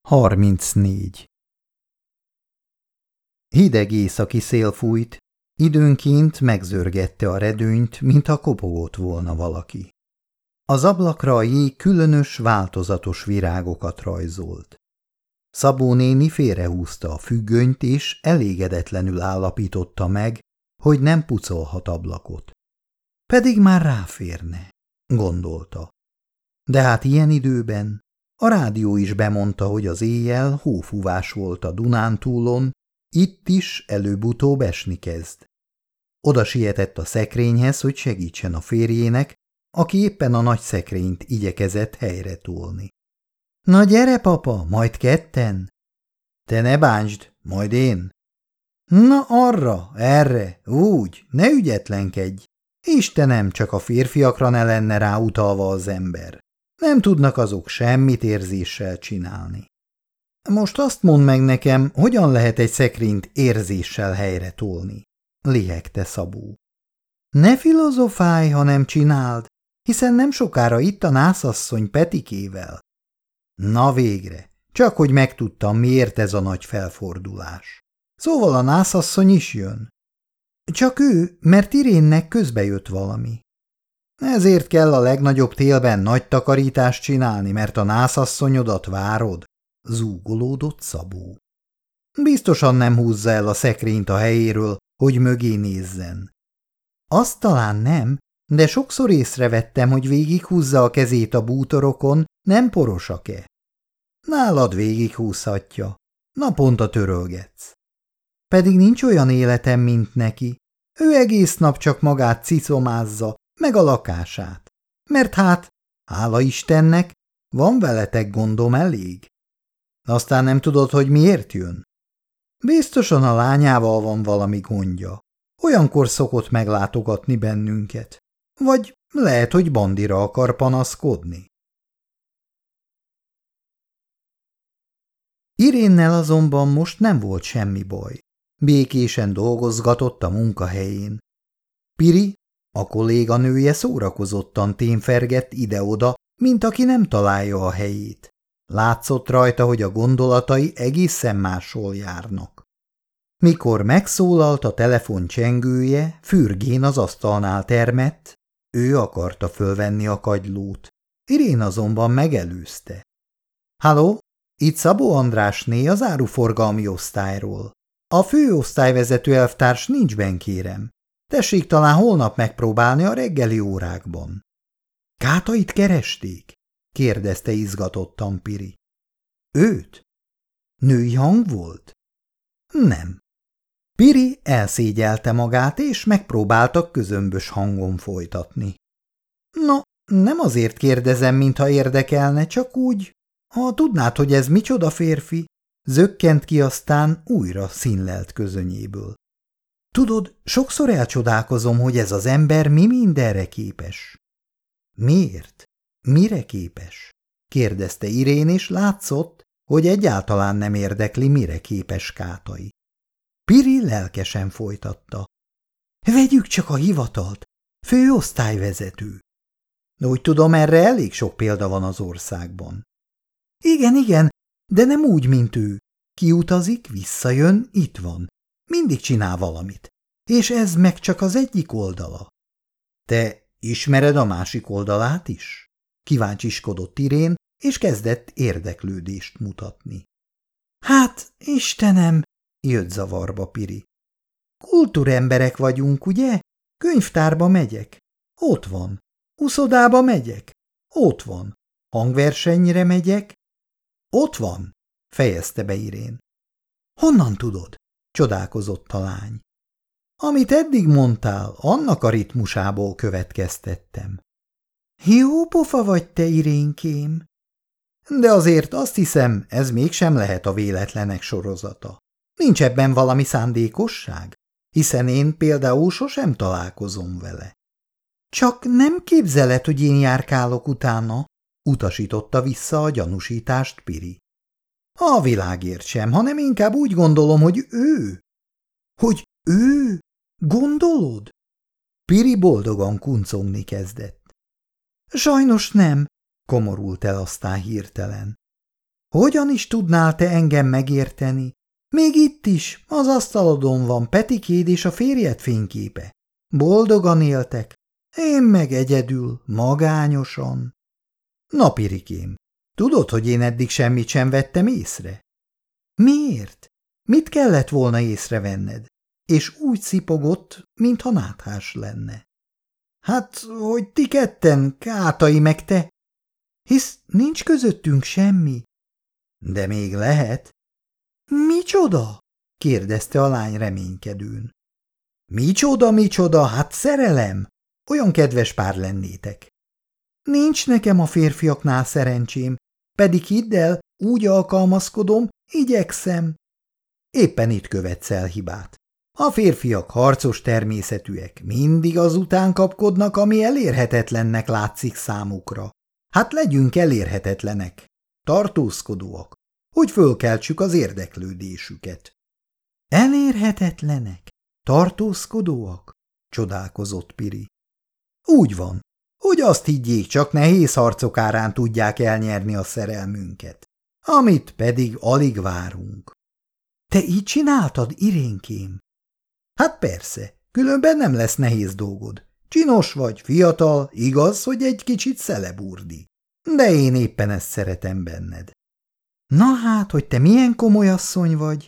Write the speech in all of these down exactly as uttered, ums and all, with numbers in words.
harmincnégy. Hideg északi szél fújt, időnként megzörgette a redőnyt, mintha kopogott volna valaki. Az ablakra a jég különös, változatos virágokat rajzolt. Szabó néni félrehúzta a függönyt, és elégedetlenül állapította meg, hogy nem pucolhat ablakot. Pedig már ráférne, gondolta. De hát ilyen időben a rádió is bemondta, hogy az éjjel hófúvás volt a Dunántúlon, itt is előbb-utóbb esni kezd. Oda sietett a szekrényhez, hogy segítsen a férjének, aki éppen a nagy szekrényt igyekezett helyre tolni. – Na gyere, papa, majd ketten! – Te ne bántsd, majd én! – Na arra, erre, úgy, ne ügyetlenkedj! Istenem, csak a férfiakra ne lenne rá utalva az ember. Nem tudnak azok semmit érzéssel csinálni. Most azt mondd meg nekem, hogyan lehet egy szekrényt érzéssel helyre tolni? Lihegte Szabó. Ne filozofálj, ha nem csináld, hiszen nem sokára itt a nászasszony Petikével. Na végre, csak hogy megtudtam, miért ez a nagy felfordulás. Szóval a nászasszony is jön. Csak ő, mert Irénnek közbejött valami. Ezért kell a legnagyobb télben nagy takarítást csinálni, mert a nászasszonyodat várod, zúgolódott Szabó. Biztosan nem húzza el a szekrényt a helyéről, hogy mögé nézzen. Azt talán nem, de sokszor észrevettem, hogy végighúzza a kezét a bútorokon, nem porosak-e. Nálad végighúzhatja, naponta törölgetsz. Pedig nincs olyan életem, mint neki. Ő egész nap csak magát cicomázza, meg a lakását. Mert hát, hála Istennek, van veletek gondom elég. Aztán nem tudod, hogy miért jön? Biztosan a lányával van valami gondja. Olyankor szokott meglátogatni bennünket. Vagy lehet, hogy Bandira akar panaszkodni. Irénnel azonban most nem volt semmi baj. Békésen dolgozgatott a munkahelyén. Piri, a kolléganője szórakozottan témfergett ide-oda, mint aki nem találja a helyét. Látszott rajta, hogy a gondolatai egészen máshol járnak. Mikor megszólalt a telefon csengője, fürgén az asztalnál termett, ő akarta fölvenni a kagylót. Irén azonban megelőzte. – Halló, itt Szabó Andrásné az áruforgalmi osztályról. A főosztályvezető elvtárs nincs benn, kérem. Tessék talán holnap megpróbálni a reggeli órákban. – Kátait keresték? – kérdezte izgatottan Piri. – Őt? Női hang volt? – Nem. Piri elszégyelte magát, és megpróbáltak közömbös hangon folytatni. – No, nem azért kérdezem, mintha érdekelne, csak úgy, ha tudnád, hogy ez micsoda férfi, zökkent ki, aztán újra színlelt közönyéből. Tudod, sokszor elcsodálkozom, hogy ez az ember mi mindenre képes. Miért? Mire képes? Kérdezte Irén, és látszott, hogy egyáltalán nem érdekli, mire képes Kátai. Piri lelkesen folytatta. Vegyük csak a hivatalt, főosztályvezető. Úgy tudom, erre elég sok példa van az országban. Igen, igen, de nem úgy, mint ő. Kiutazik, visszajön, itt van. Mindig csinál valamit. És ez meg csak az egyik oldala. Te ismered a másik oldalát is? Kíváncsiskodott Irén, és kezdett érdeklődést mutatni. Hát, Istenem, jött zavarba Piri. Kultúremberek vagyunk, ugye? Könyvtárba megyek. Ott van. Uszodába megyek. Ott van. Hangversenyre megyek. Ott van, fejezte be Irén. Honnan tudod? Csodálkozott a lány. Amit eddig mondtál, annak a ritmusából következtettem. Jó pofa vagy te, Irénkém. De azért azt hiszem, ez mégsem lehet a véletlenek sorozata. Nincs ebben valami szándékosság, hiszen én például sosem találkozom vele. Csak nem képzeled, hogy én járkálok utána, utasította vissza a gyanúsítást Piri. A világért sem, hanem inkább úgy gondolom, hogy ő. Hogy ő? Gondolod? Piri boldogan kuncogni kezdett. Sajnos nem, komorult el aztán hirtelen. Hogyan is tudnál te engem megérteni? Még itt is, az asztalodon van Petikéd és a férjed fényképe. Boldogan éltek, én meg egyedül, magányosan. Na, Pirikém, tudod, hogy én eddig semmit sem vettem észre? Miért? Mit kellett volna észrevenned? És úgy szipogott, mintha náthás lenne. Hát, hogy ti ketten, Kátai meg te. Hisz nincs közöttünk semmi. De még lehet. Micsoda? Kérdezte a lány reménykedőn. Micsoda, micsoda, hát szerelem. Olyan kedves pár lennétek. Nincs nekem a férfiaknál szerencsém, pedig hidd el, úgy alkalmazkodom, igyekszem. Éppen itt követsz el hibát. A férfiak harcos természetűek, mindig azután kapkodnak, ami elérhetetlennek látszik számukra. Hát legyünk elérhetetlenek, tartózkodóak, hogy fölkeltsük az érdeklődésüket. Elérhetetlenek? Tartózkodóak? Csodálkozott Piri. Úgy van, hogy azt higgyék, csak nehéz harcok árán tudják elnyerni a szerelmünket, amit pedig alig várunk. Te így csináltad, Irénkém? Hát persze, különben nem lesz nehéz dolgod. Csinos vagy, fiatal, igaz, hogy egy kicsit szeleburdi. De én éppen ezt szeretem benned. Na hát, hogy te milyen komoly asszony vagy?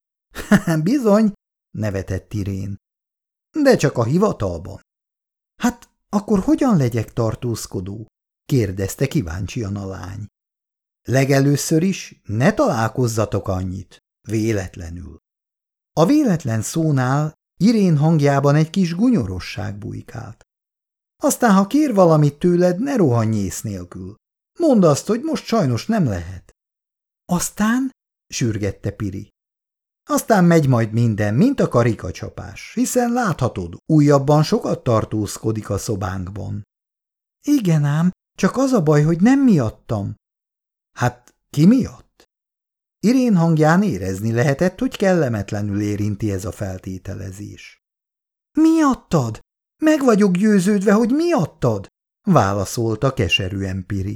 Bizony, nevetett Irén. De csak a hivatalban. Hát akkor hogyan legyek tartózkodó? Kérdezte kíváncsian a lány. Legelőször is ne találkozzatok annyit, véletlenül. A véletlen szónál Irén hangjában egy kis gunyorosság bujkált. Aztán, ha kér valamit tőled, ne rohanj ész nélkül. Mondd azt, hogy most sajnos nem lehet. Aztán? Sürgette Piri. Aztán megy majd minden, mint a karikacsapás, hiszen láthatod, újabban sokat tartózkodik a szobánkban. Igen ám, csak az a baj, hogy nem miattam. Hát ki miatt? Irén hangján érezni lehetett, hogy kellemetlenül érinti ez a feltételezés. Miattad? Meg vagyok győződve, hogy miattad? Válaszolta keserűen Piri.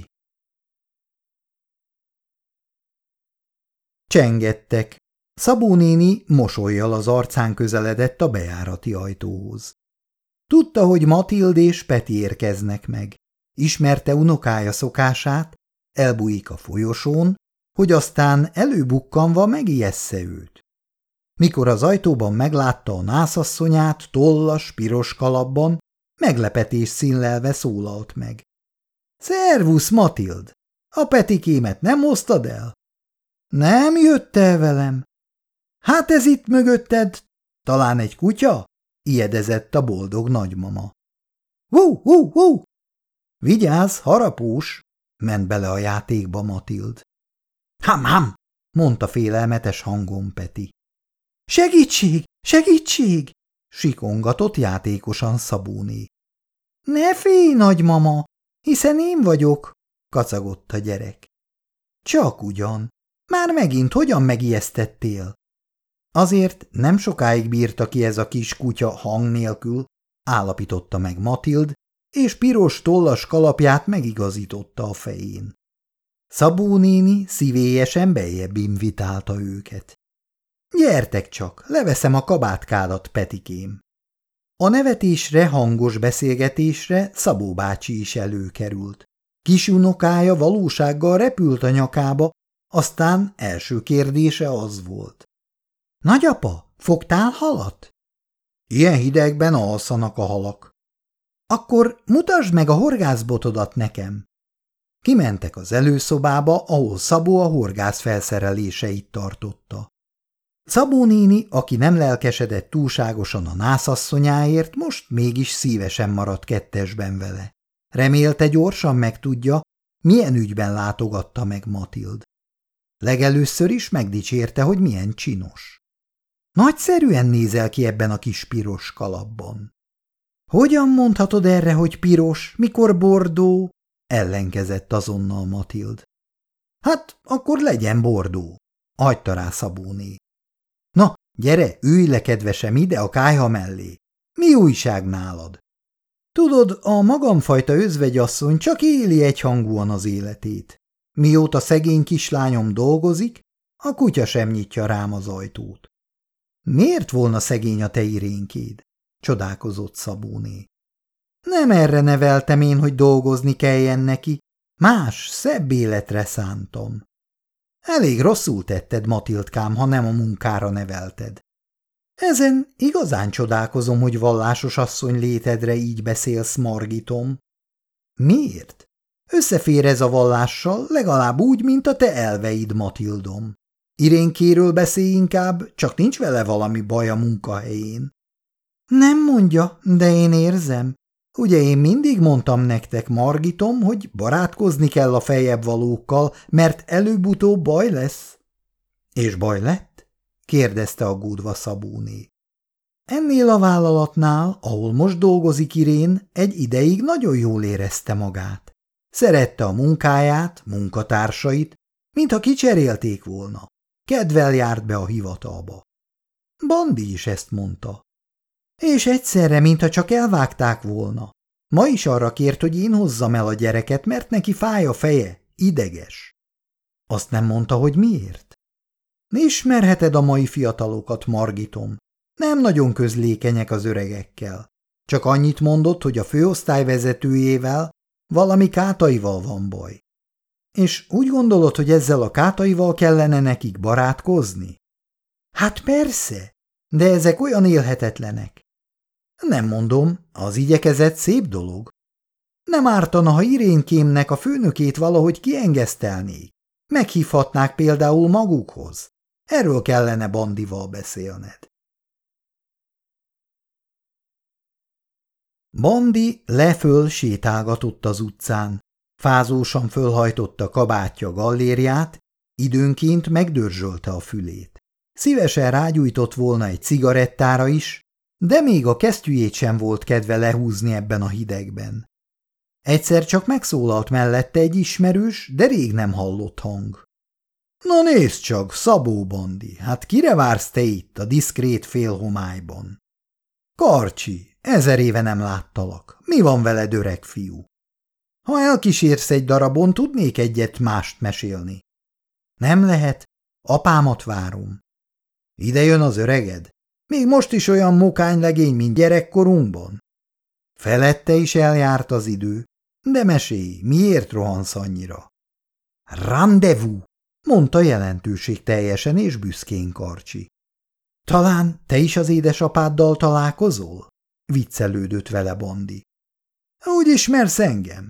Csengettek. Szabó néni mosollyal az arcán közeledett a bejárati ajtóhoz. Tudta, hogy Matild és Peti érkeznek meg. Ismerte unokája szokását, elbújik a folyosón, hogy aztán előbukkanva megijessze őt. Mikor az ajtóban meglátta a nászasszonyát tollas, piros kalapban, meglepetés színlelve szólalt meg. – Szervusz, Matild! A Petikémet nem hoztad el? – Nem jött el velem. – Hát ez itt mögötted, talán egy kutya? – ijedezett a boldog nagymama. – Hú, hú, hú! – Vigyázz, harapós! – ment bele a játékba Matild. – Ham, ham! – mondta félelmetes hangon Peti. – Segítség, segítség! – sikongatott játékosan Szabóné. – Ne félj, nagymama, hiszen én vagyok! – kacagott a gyerek. – Csak ugyan. Már megint hogyan megijesztettél? Azért nem sokáig bírta ki ez a kis kutya hang nélkül, állapította meg Matild, és piros tollas kalapját megigazította a fején. Szabó néni szívélyesen beljebb invitálta őket. Gyertek csak, leveszem a kabátkádat, Petikém. A nevetésre, hangos beszélgetésre Szabó bácsi is előkerült. Kis unokája valósággal repült a nyakába, aztán első kérdése az volt. Nagyapa, fogtál halat? Ilyen hidegben alszanak a halak. Akkor mutasd meg a horgászbotodat nekem. Kimentek az előszobába, ahol Szabó a horgász felszereléseit tartotta. Szabó néni, aki nem lelkesedett túlságosan a nászasszonyáért, most mégis szívesen maradt kettesben vele. Remélte gyorsan megtudja, milyen ügyben látogatta meg Matild. Legelőször is megdicsérte, hogy milyen csinos. Nagyszerűen nézel ki ebben a kis piros kalapban. Hogyan mondhatod erre, hogy piros, mikor bordó? Ellenkezett azonnal Matild. Hát, akkor legyen bordó, hagyta rá Szabóné. Na, gyere, ülj le, kedvesem, ide a kályha mellé. Mi újság nálad? Tudod, a magamfajta özvegyasszony csak éli egyhangúan az életét. Mióta szegény kislányom dolgozik, a kutya sem nyitja rám az ajtót. Miért volna szegény a te Irénkéd? Csodálkozott Szabóné. Nem erre neveltem én, hogy dolgozni kelljen neki, más, szebb életre szántam. Elég rosszul tetted, Matildkám, ha nem a munkára nevelted. Ezen igazán csodálkozom, hogy vallásos asszony létedre így beszélsz, Margitom. Miért? Összefér ez a vallással legalább úgy, mint a te elveid, Matildom. Irénkéről beszélj inkább, csak nincs vele valami baj a munkahelyén. Nem mondja, de én érzem. Ugye én mindig mondtam nektek, Margitom, hogy barátkozni kell a feljebb valókkal, mert előbb-utóbb baj lesz. És baj lett? Kérdezte aggódva Szabóné. Ennél a vállalatnál, ahol most dolgozik Irén, egy ideig nagyon jól érezte magát. Szerette a munkáját, munkatársait, mintha kicserélték volna. Kedvel járt be a hivatalba. Bandi is ezt mondta. És egyszerre, mintha csak elvágták volna. Ma is arra kért, hogy én hozzam el a gyereket, mert neki fáj a feje, ideges. Azt nem mondta, hogy miért? Ismerheted a mai fiatalokat, Margitom. Nem nagyon közlékenyek az öregekkel. Csak annyit mondott, hogy a főosztály vezetőjével, valami kátaival van baj. És úgy gondolod, hogy ezzel a kátaival kellene nekik barátkozni? Hát persze, de ezek olyan élhetetlenek. Nem mondom, az igyekezet szép dolog. Nem ártana, ha Irénkémnek a főnökét valahogy kiengesztelnék. Meghívhatnák például magukhoz. Erről kellene Bandival beszélned. Bandi leföl sétálgatott az utcán. Fázósan fölhajtotta kabátja gallériát, időnként megdörzsölte a fülét. Szívesen rágyújtott volna egy cigarettára is, de még a kesztyűjét sem volt kedve lehúzni ebben a hidegben. Egyszer csak megszólalt mellette egy ismerős, de rég nem hallott hang. – Na nézd csak, Szabó Bandi, hát kire vársz te itt a diszkrét félhomályban? – Karcsi, ezer éve nem láttalak. Mi van veled, öreg fiú? Ha elkísérsz egy darabon, tudnék egyet mást mesélni. Nem lehet, apámat várom. Ide jön az öreged? Még most is olyan mokány legény, mint gyerekkorunkban? Felette is eljárt az idő, de mesélj, miért rohansz annyira? Rendezvous, mondta jelentőség teljesen és büszkén Karcsi. Talán te is az édesapáddal találkozol? Viccelődött vele Bandi. Úgy ismersz engem?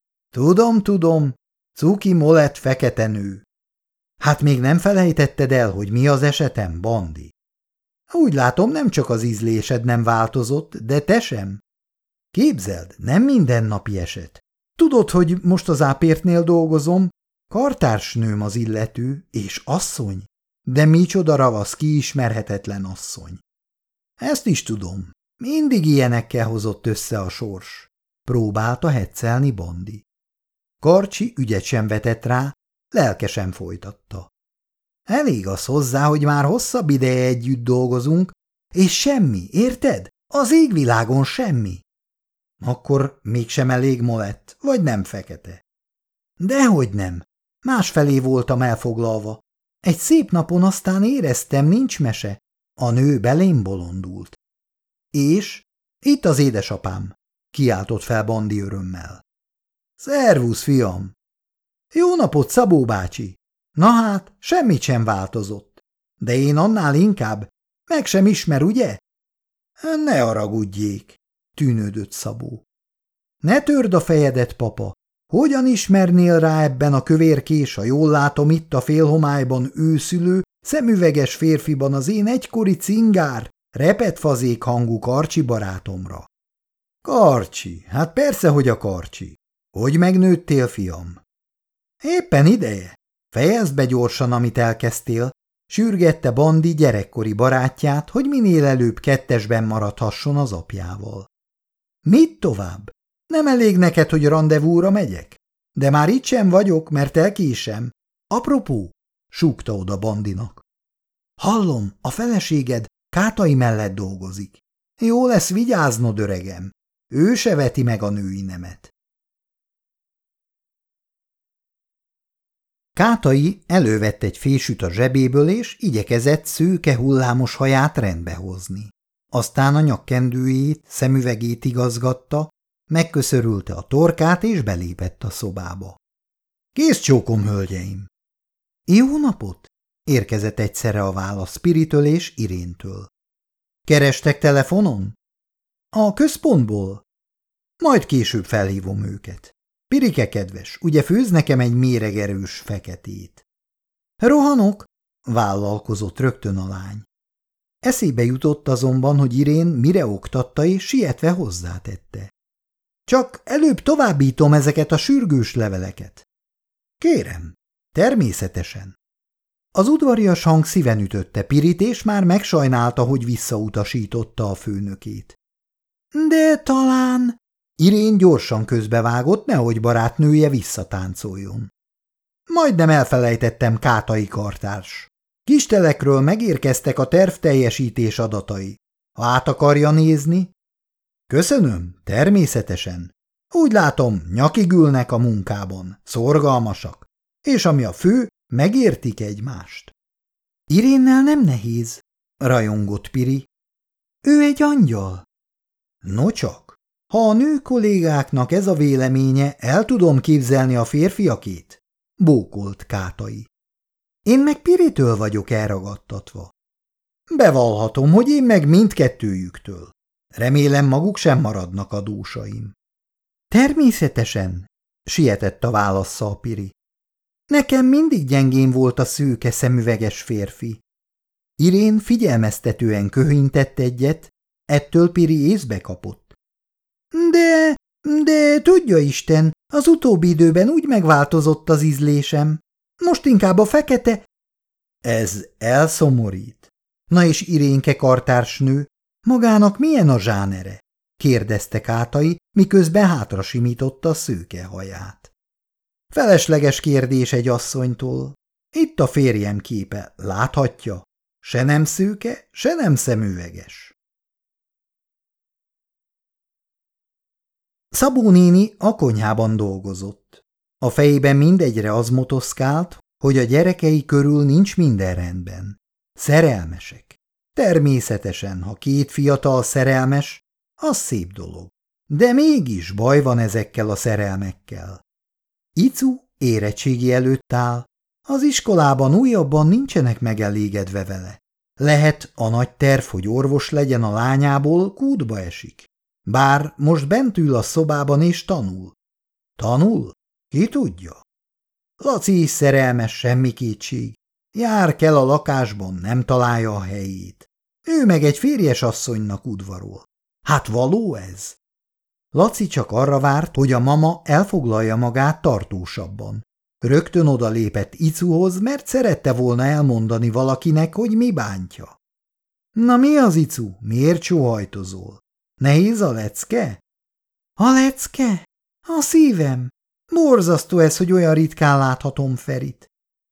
Tudom, tudom, cuki molett fekete nő. Hát még nem felejtetted el, hogy mi az esetem, Bandi? Úgy látom, nem csak az ízlésed nem változott, de te sem. Képzeld, nem mindennapi eset. Tudod, hogy most az ápértnél dolgozom, kartársnőm az illető, és asszony, de micsoda ravasz, kiismerhetetlen asszony. Ezt is tudom, mindig ilyenekkel hozott össze a sors. Próbálta heccelni Bandi. Karcsi ügyet sem vetett rá, lelkesen folytatta. Elég az hozzá, hogy már hosszabb ideje együtt dolgozunk, és semmi, érted? Az égvilágon semmi. Akkor mégsem elég molett, vagy nem fekete? Dehogy nem. Másfelé voltam elfoglalva. Egy szép napon aztán éreztem, nincs mese. A nő belém bolondult. És? Itt az édesapám, kiáltott fel Bandi örömmel. Szervusz, fiam! Jó napot, Szabó bácsi! Na hát, semmit sem változott. De én annál inkább. Meg sem ismer, ugye? Ne haragudjék, tűnődött Szabó. Ne törd a fejedet, papa. Hogyan ismernél rá ebben a kövérkés, ha jól látom itt a félhomályban őszülő, szemüveges férfiban az én egykori cingár, repetfazék hangú Karcsi barátomra? Karcsi, hát persze, hogy a Karcsi. Hogy megnőttél, fiam? Éppen ideje. Fejezd be gyorsan, amit elkezdtél, sürgette Bandi gyerekkori barátját, hogy minél előbb kettesben maradhasson az apjával. Mit tovább? Nem elég neked, hogy randevúra megyek? De már itt sem vagyok, mert elkésem. Apropó, súgta oda Bandinak. Hallom, a feleséged Kátai mellett dolgozik. Jó lesz vigyáznod, öregem. Ő se veti meg a női nemet. Kátai elővett egy fésűt a zsebéből, és igyekezett szőke hullámos haját rendbe hozni. Aztán a nyakkendőjét, szemüvegét igazgatta, megköszörülte a torkát, és belépett a szobába. Kész csókom, hölgyeim! Jó napot! Érkezett egyszerre a válasz Piritől és Iréntől. Kerestek telefonon? A központból? Majd később felhívom őket. Pirike kedves, ugye főz nekem egy méregerős feketét? Rohanok, vállalkozott rögtön a lány. Eszébe jutott azonban, hogy Irén mire oktatta, és sietve hozzátette. Csak előbb továbbítom ezeket a sürgős leveleket. Kérem, természetesen. Az udvarias hang szíven ütötte Pirit, és már megsajnálta, hogy visszautasította a főnökét. De talán... Irén gyorsan közbevágott, nehogy barátnője visszatáncoljon. Majdnem elfelejtettem, Kátai kartárs. Kistelekről megérkeztek a tervteljesítés adatai. Ha át akarja nézni? Köszönöm, természetesen. Úgy látom, nyakig ülnek a munkában, szorgalmasak. És ami a fő, megértik egymást. Irénnel nem nehéz, rajongott Piri. Ő egy angyal. Nocsak. Ha a nő kollégáknak ez a véleménye, el tudom képzelni a férfiakét, bókolt Kátai. Én meg Piritől vagyok elragadtatva. Bevallhatom, hogy én meg mindkettőjüktől. Remélem, maguk sem maradnak adósaim. Természetesen, sietett a válasszal Piri. Nekem mindig gyengén volt a szőke szemüveges férfi. Irén figyelmeztetően köhintett egyet, ettől Piri észbe kapott. De, de tudja Isten, az utóbbi időben úgy megváltozott az ízlésem. Most inkább a fekete... Ez elszomorít. Na és Irénke kartársnő, magának milyen a zsánere? Kérdezte Kátai, miközben hátra simította a szőke haját. Felesleges kérdés egy asszonytól. Itt a férjem képe, láthatja? Se nem szőke, se nem szemüveges. Szabó néni a konyhában dolgozott. A fejében mindegyre az motoszkált, hogy a gyerekei körül nincs minden rendben. Szerelmesek. Természetesen, ha két fiatal szerelmes, az szép dolog. De mégis baj van ezekkel a szerelmekkel. Icu érettségi előtt áll, az iskolában újabban nincsenek megelégedve vele. Lehet, a nagy terv, hogy orvos legyen a lányából, kútba esik. Bár most bent ül a szobában és tanul. Tanul? Ki tudja? Laci is szerelmes, semmi kétség. Jár kell a lakásban, nem találja a helyét. Ő meg egy férjes asszonynak udvarol. Hát való ez? Laci csak arra várt, hogy a mama elfoglalja magát tartósabban. Rögtön oda lépett Icuhoz, mert szerette volna elmondani valakinek, hogy mi bántja. Na mi az, Icu? Miért sóhajtozol? Nehéz a lecke? A lecke? A szívem. Borzasztó ez, hogy olyan ritkán láthatom Ferit.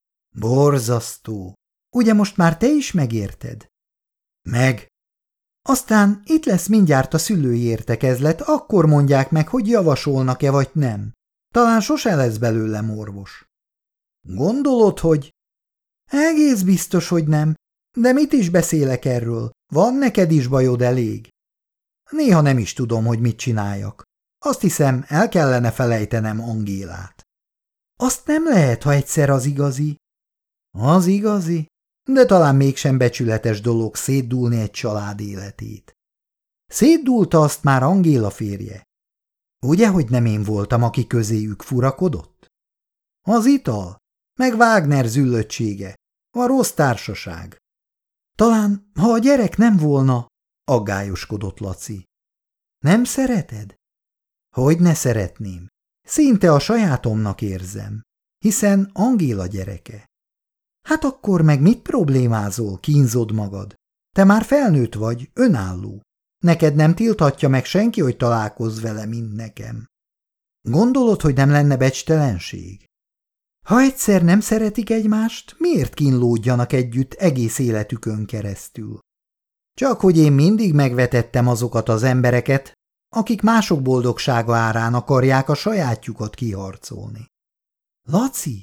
Borzasztó. Ugye most már te is megérted? Meg. Aztán itt lesz mindjárt a szülői értekezlet, akkor mondják meg, hogy javasolnak-e vagy nem. Talán sose lesz belőlem orvos. Gondolod, hogy... Egész biztos, hogy nem. De mit is beszélek erről? Van neked is bajod elég? Néha nem is tudom, hogy mit csináljak. Azt hiszem, el kellene felejtenem Angélát. Azt nem lehet, ha egyszer az igazi. Az igazi? De talán mégsem becsületes dolog szétdúlni egy család életét. Szétdúlta azt már Angéla férje. Ugye, hogy nem én voltam, aki közéjük furakodott? Az ital, meg Wagner züllöttsége, a rossz társaság. Talán, ha a gyerek nem volna, aggályoskodott Laci. Nem szereted? Hogy ne szeretném? Szinte a sajátomnak érzem, hiszen Angéla gyereke. Hát akkor meg mit problémázol, kínzod magad? Te már felnőtt vagy, önálló. Neked nem tilthatja meg senki, hogy találkozz vele, mint nekem. Gondolod, hogy nem lenne becstelenség? Ha egyszer nem szeretik egymást, miért kínlódjanak együtt egész életükön keresztül? Csak hogy én mindig megvetettem azokat az embereket, akik mások boldogsága árán akarják a sajátjukat kiharcolni. Laci,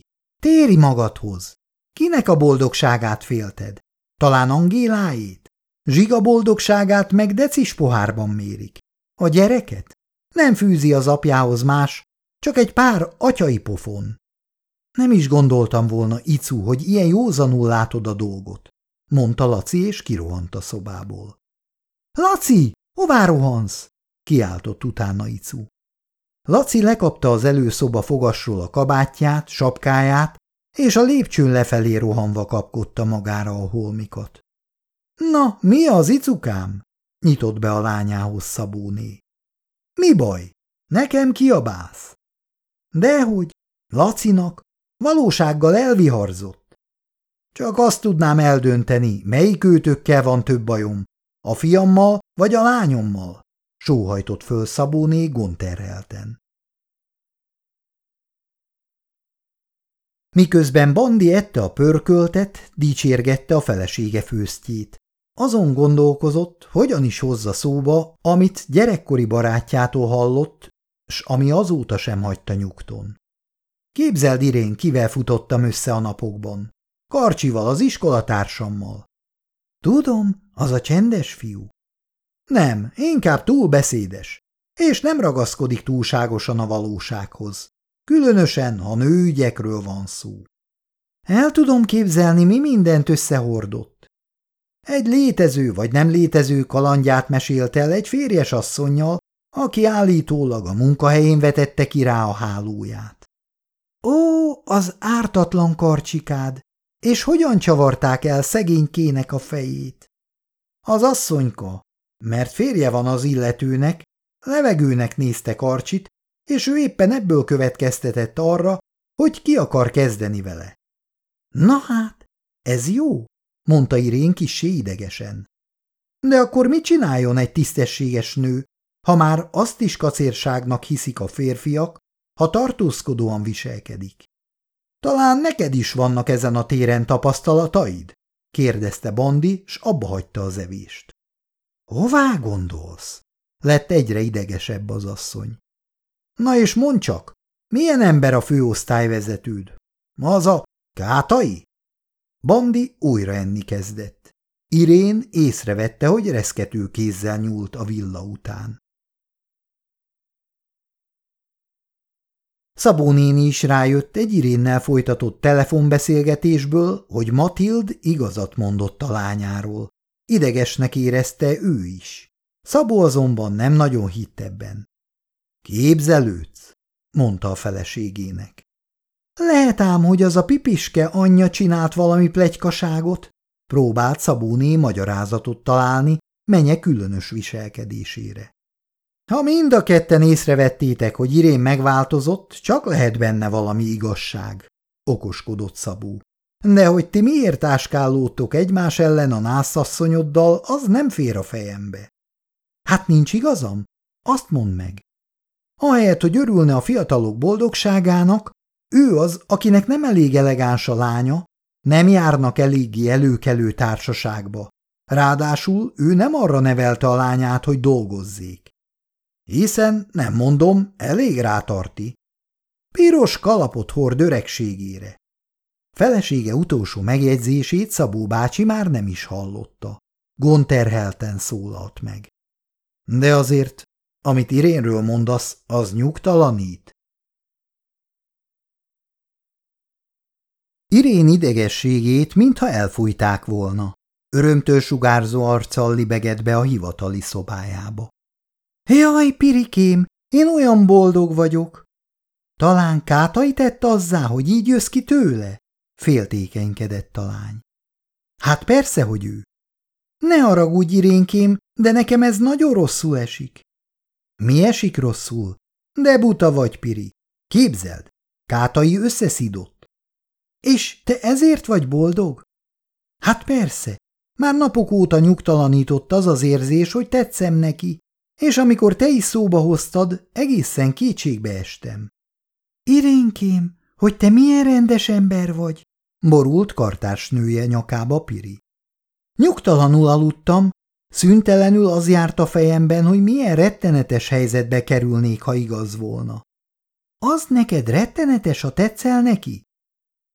Térj magadhoz! Kinek a boldogságát félted? Talán Angéláét? Zsiga boldogságát meg decis pohárban mérik. A gyereket? Nem fűzi az apjához más, csak egy pár atyai pofon. Nem is gondoltam volna, Icu, hogy ilyen józanul látod a dolgot, mondta Laci, és kirohant a szobából. Laci, hová rohansz? Kiáltott utána Icu. Laci lekapta az előszoba fogasról a kabátját, sapkáját, és a lépcsőn lefelé rohanva kapkodta magára a holmikat. Na, mi az, Icukám? Nyitott be a lányához Szabóné. Mi baj? Nekem kiabálsz? Dehogy, Lacinak, valósággal elviharzott. Csak azt tudnám eldönteni, melyik őtökkel van több bajom, a fiammal vagy a lányommal, sóhajtott föl Szabóné gondterhelten. Miközben Bandi ette a pörköltet, dicsérgette a felesége főztjét. Azon gondolkozott, hogyan is hozza szóba, amit gyerekkori barátjától hallott, s ami azóta sem hagyta nyugton. Képzeld, Irén, kivel futottam össze a napokban. Karcsival, az iskolatársammal. Tudom, az a csendes fiú. Nem, inkább túl beszédes, és nem ragaszkodik túlságosan a valósághoz. Különösen, ha nőügyekről van szó. El tudom képzelni, mi mindent összehordott. Egy létező vagy nem létező kalandját mesélt el egy férjes asszonnyal, aki állítólag a munkahelyén vetette ki rá a hálóját. Ó, az ártatlan Karcsikád! És hogyan csavarták el szegénykének a fejét? Az asszonyka, mert férje van az illetőnek, levegőnek nézte Karcsit, és ő éppen ebből következtetett arra, hogy ki akar kezdeni vele. Na hát, ez jó, mondta Irén kissé idegesen. De akkor mit csináljon egy tisztességes nő, ha már azt is kacérságnak hiszik a férfiak, ha tartózkodóan viselkedik? Talán neked is vannak ezen a téren tapasztalataid? kérdezte Bandi, s abbahagyta az evést. Hová gondolsz? Lett egyre idegesebb az asszony. Na és mondd csak, milyen ember a főosztályvezetőd? Az a Kátai? Bandi újra enni kezdett. Irén észrevette, hogy reszkető kézzel nyúlt a villa után. Szabó néni is rájött egy Irénnel folytatott telefonbeszélgetésből, hogy Matild igazat mondott a lányáról. Idegesnek érezte ő is. Szabó azonban nem nagyon hitt ebben. Képzelődsz, mondta a feleségének. Lehet ám, hogy az a pipiske anyja csinált valami pletykaságot, próbált Szabóné magyarázatot találni menye különös viselkedésére. Ha mind a ketten észrevettétek, hogy Irén megváltozott, csak lehet benne valami igazság, okoskodott Szabó. De hogy ti miért áskálódtok egymás ellen a nászasszonyoddal, az nem fér a fejembe. Hát nincs igazam? Azt mondd meg. Ahelyett, hogy örülne a fiatalok boldogságának, ő az, akinek nem elég elegáns a lánya, nem járnak eléggé előkelő társaságba. Ráadásul ő nem arra nevelte a lányát, hogy dolgozzék. Hiszen, nem mondom, elég rátarti. Piros kalapot hord öregségére. Felesége utolsó megjegyzését Szabó bácsi már nem is hallotta. Gondterhelten szólalt meg. De azért, amit Irénről mondasz, az nyugtalanít. Irén idegességét, mintha elfújták volna. Örömtől sugárzó arccal libegett be a hivatali szobájába. Jaj, Pirikém, én olyan boldog vagyok. Talán Kátai tett azzá, hogy így jössz ki tőle? Féltékenykedett a lány. Hát persze, hogy ő. Ne haragudj, Irénkém, de nekem ez nagyon rosszul esik. Mi esik rosszul? De buta vagy, Piri. Képzeld, Kátai összeszidott. És te ezért vagy boldog? Hát persze, már napok óta nyugtalanított az az érzés, hogy tetszem neki, és amikor te is szóba hoztad, egészen kétségbe estem. Irénkém, hogy te milyen rendes ember vagy, borult kartársnője nyakába Piri. Nyugtalanul aludtam, szüntelenül az járt a fejemben, hogy milyen rettenetes helyzetbe kerülnék, ha igaz volna. Az neked rettenetes, ha tetszel neki?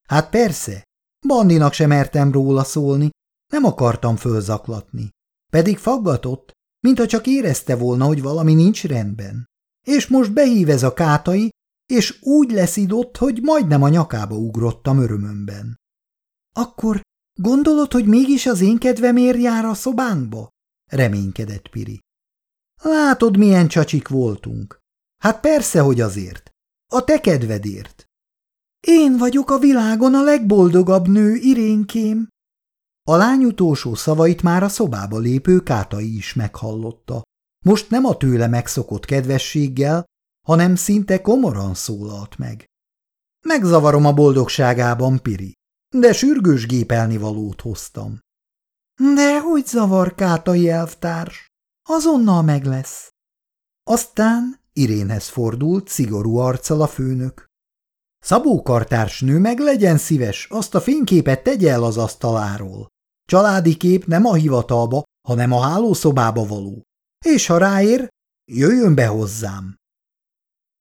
Hát persze, Bandinak sem mertem róla szólni, nem akartam fölzaklatni. Pedig faggatott, mintha csak érezte volna, hogy valami nincs rendben. És most behív ez a Kátai, és úgy leszidott, hogy majdnem a nyakába ugrottam örömömben. Akkor gondolod, hogy mégis az én kedvemért jár a szobánkba? Reménykedett Piri. Látod, milyen csacsik voltunk. Hát persze, hogy azért. A te kedvedért. Én vagyok a világon a legboldogabb nő, Irénkém. A lány utolsó szavait már a szobába lépő Kátai is meghallotta. Most nem a tőle megszokott kedvességgel, hanem szinte komoran szólalt meg. Megzavarom a boldogságában, Piri, de sürgős gépelnivalót hoztam. De hogy zavar, Kátai elvtárs? Azonnal meg lesz. Aztán Irénhez fordult szigorú arccal a főnök. Szabó kartársnő, meg legyen szíves, azt a fényképet tegye el az asztaláról. Családi kép nem a hivatalba, hanem a hálószobába való. És ha ráér, jöjjön be hozzám.